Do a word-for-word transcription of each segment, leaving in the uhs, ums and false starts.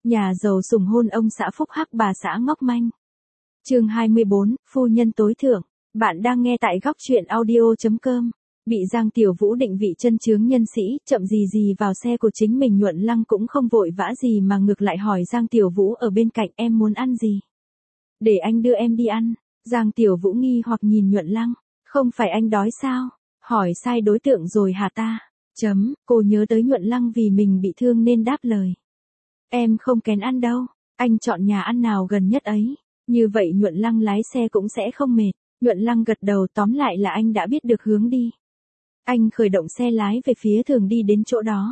Nhà giàu sủng hôn ông xã phúc hắc bà xã ngốc manh. Chương hai mươi bốn, phu nhân tối thượng. Bạn đang nghe tại góc truyện audio chấm com. Bị Giang Tiểu Vũ định vị chân chướng nhân sĩ, chậm gì gì vào xe của chính mình, Nhuận Lăng cũng không vội vã gì mà ngược lại hỏi Giang Tiểu Vũ ở bên cạnh, em muốn ăn gì? Để anh đưa em đi ăn. Giang Tiểu Vũ nghi hoặc nhìn Nhuận Lăng, không phải anh đói sao? Hỏi sai đối tượng rồi hả ta? Chấm, cô nhớ tới Nhuận Lăng vì mình bị thương nên đáp lời. Em không kén ăn đâu, anh chọn nhà ăn nào gần nhất ấy. Như vậy Nhuận Lăng lái xe cũng sẽ không mệt. Nhuận Lăng gật đầu, tóm lại là anh đã biết được hướng đi. Anh khởi động xe lái về phía thường đi đến chỗ đó.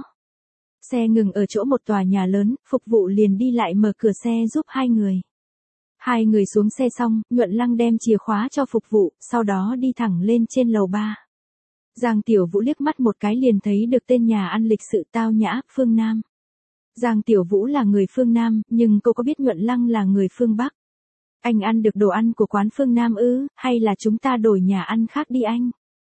Xe ngừng ở chỗ một tòa nhà lớn, phục vụ liền đi lại mở cửa xe giúp hai người. Hai người xuống xe xong, Nhuận Lăng đem chìa khóa cho phục vụ, sau đó đi thẳng lên trên lầu ba. Giang Tiểu Vũ liếc mắt một cái liền thấy được tên nhà ăn lịch sự tao nhã, Phương Nam. Giang Tiểu Vũ là người phương Nam, nhưng cô có biết Nhuận Lăng là người phương Bắc. Anh ăn được đồ ăn của quán phương Nam ư, hay là chúng ta đổi nhà ăn khác đi anh?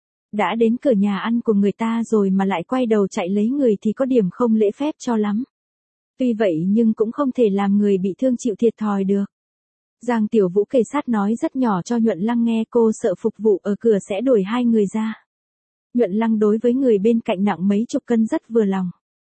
Đã đến cửa nhà ăn của người ta rồi mà lại quay đầu chạy lấy người thì có điểm không lễ phép cho lắm. Tuy vậy nhưng cũng không thể làm người bị thương chịu thiệt thòi được. Giang Tiểu Vũ kể sát nói rất nhỏ cho Nhuận Lăng nghe, cô sợ phục vụ ở cửa sẽ đuổi hai người ra. Nhuận Lăng đối với người bên cạnh nặng mấy chục cân rất vừa lòng.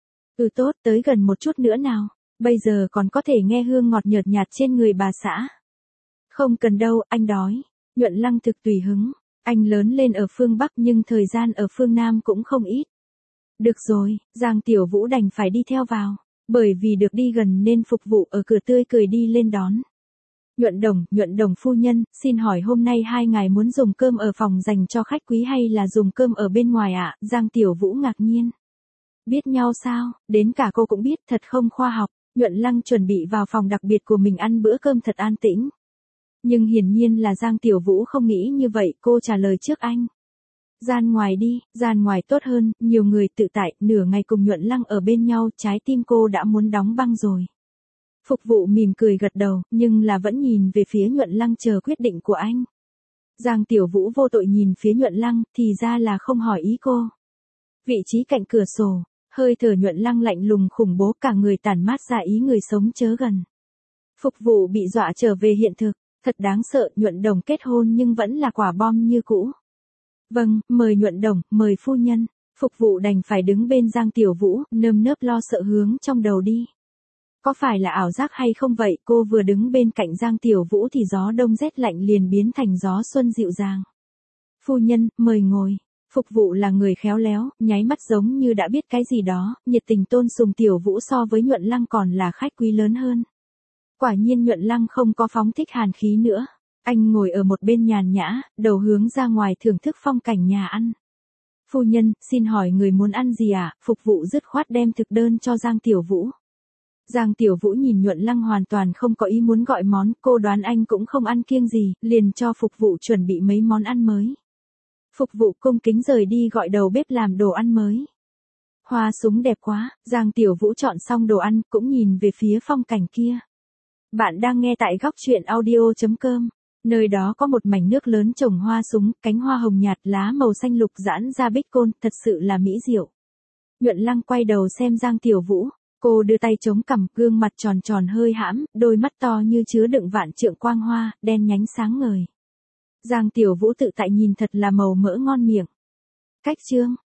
Ừ tốt, tới gần một chút nữa nào, bây giờ còn có thể nghe hương ngọt nhợt nhạt trên người bà xã. Không cần đâu, anh đói. Nhuận Lăng thực tùy hứng. Anh lớn lên ở phương Bắc nhưng thời gian ở phương Nam cũng không ít. Được rồi, Giang Tiểu Vũ đành phải đi theo vào. Bởi vì được đi gần nên phục vụ ở cửa tươi cười đi lên đón. Nhuận Đồng, Nhuận Đồng phu nhân, xin hỏi hôm nay hai ngài muốn dùng cơm ở phòng dành cho khách quý hay là dùng cơm ở bên ngoài ạ? À? Giang Tiểu Vũ ngạc nhiên. Biết nhau sao, đến cả cô cũng biết, thật không khoa học. Nhuận Lăng chuẩn bị vào phòng đặc biệt của mình ăn bữa cơm thật an tĩnh. Nhưng hiển nhiên là Giang Tiểu Vũ không nghĩ như vậy, cô trả lời trước anh. Gian ngoài đi, gian ngoài tốt hơn, nhiều người tự tại, nửa ngày cùng Nhuận Lăng ở bên nhau, trái tim cô đã muốn đóng băng rồi. Phục vụ mỉm cười gật đầu, nhưng là vẫn nhìn về phía Nhuận Lăng chờ quyết định của anh. Giang Tiểu Vũ vô tội nhìn phía Nhuận Lăng, thì ra là không hỏi ý cô. Vị trí cạnh cửa sổ, hơi thở Nhuận Lăng lạnh lùng khủng bố, cả người tản mát ra ý người sống chớ gần. Phục vụ bị dọa trở về hiện thực, thật đáng sợ. Nhuận Đồng kết hôn nhưng vẫn là quả bom như cũ. Vâng, mời Nhuận Đồng, mời phu nhân. Phục vụ đành phải đứng bên Giang Tiểu Vũ, nơm nớp lo sợ hướng trong đầu đi. Có phải là ảo giác hay không vậy? Cô vừa đứng bên cạnh Giang Tiểu Vũ thì gió đông rét lạnh liền biến thành gió xuân dịu dàng. Phu nhân, mời ngồi. Phục vụ là người khéo léo, nháy mắt giống như đã biết cái gì đó, nhiệt tình tôn sùng Tiểu Vũ so với Nhuận Lăng còn là khách quý lớn hơn. Quả nhiên Nhuận Lăng không có phóng thích hàn khí nữa. Anh ngồi ở một bên nhàn nhã, đầu hướng ra ngoài thưởng thức phong cảnh nhà ăn. Phu nhân, xin hỏi người muốn ăn gì ạ? À? Phục vụ dứt khoát đem thực đơn cho Giang Tiểu Vũ. Giang Tiểu Vũ nhìn Nhuận Lăng hoàn toàn không có ý muốn gọi món, cô đoán anh cũng không ăn kiêng gì, liền cho phục vụ chuẩn bị mấy món ăn mới. Phục vụ cung kính rời đi gọi đầu bếp làm đồ ăn mới. Hoa súng đẹp quá, Giang Tiểu Vũ chọn xong đồ ăn, cũng nhìn về phía phong cảnh kia. Bạn đang nghe tại góc truyện audio chấm com. Nơi đó có một mảnh nước lớn trồng hoa súng, cánh hoa hồng nhạt, lá màu xanh lục giãn ra bích côn, thật sự là mỹ diệu. Nhuận Lăng quay đầu xem Giang Tiểu Vũ, cô đưa tay chống cằm, gương mặt tròn tròn hơi hãm, đôi mắt to như chứa đựng vạn trượng quang hoa, đen nhánh sáng ngời. Giang Tiểu Vũ tự tại nhìn thật là màu mỡ ngon miệng. Cách chương,